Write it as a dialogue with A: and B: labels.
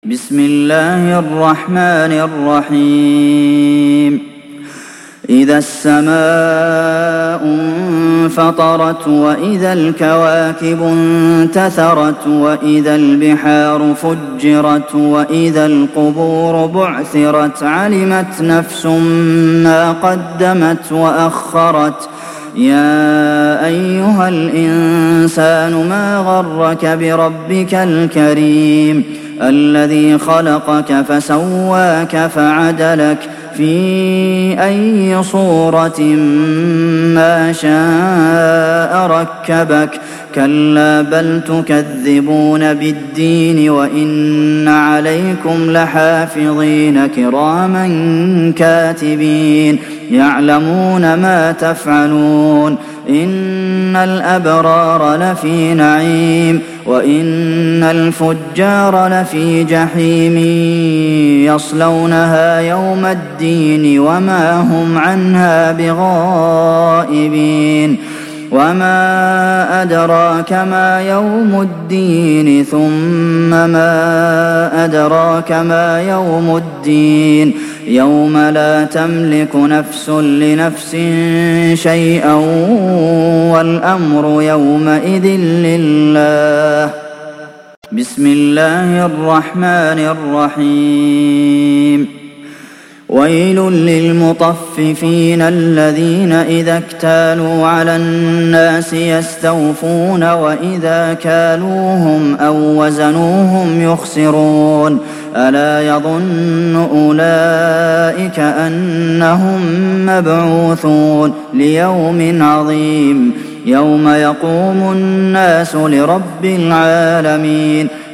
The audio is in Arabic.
A: بسم الله الرحمن الرحيم إذا السماء انفطرت وإذا الكواكب انتثرت وإذا البحار فجرت وإذا القبور بعثرت علمت نفس ما قدمت وأخرت يا أيها الإنسان ما غرك بربك الكريم الذي خلقك فسواك فعدلك في أي صورة ما شاء ركبك كلا بل تكذبون بالدين وإن عليكم لحافظين كراما كاتبين يعلمون ما تفعلون إن الأبرار لفي نعيم وإن الفجار لفي جحيم يصلونها يوم الدين وما هم عنها بغائبين وما أدراك ما يوم الدين ثم ما أدراك ما يوم الدين يوم لا تملك نفس لنفس شيئا والأمر يومئذ لله بسم الله الرحمن الرحيم ويل للمطففين الذين إذا اكتالوا على الناس يستوفون وإذا كالوهم أو وزنوهم يخسرون ألا يظن أولئك أنهم مبعوثون ليوم عظيم يوم يقوم الناس لرب العالمين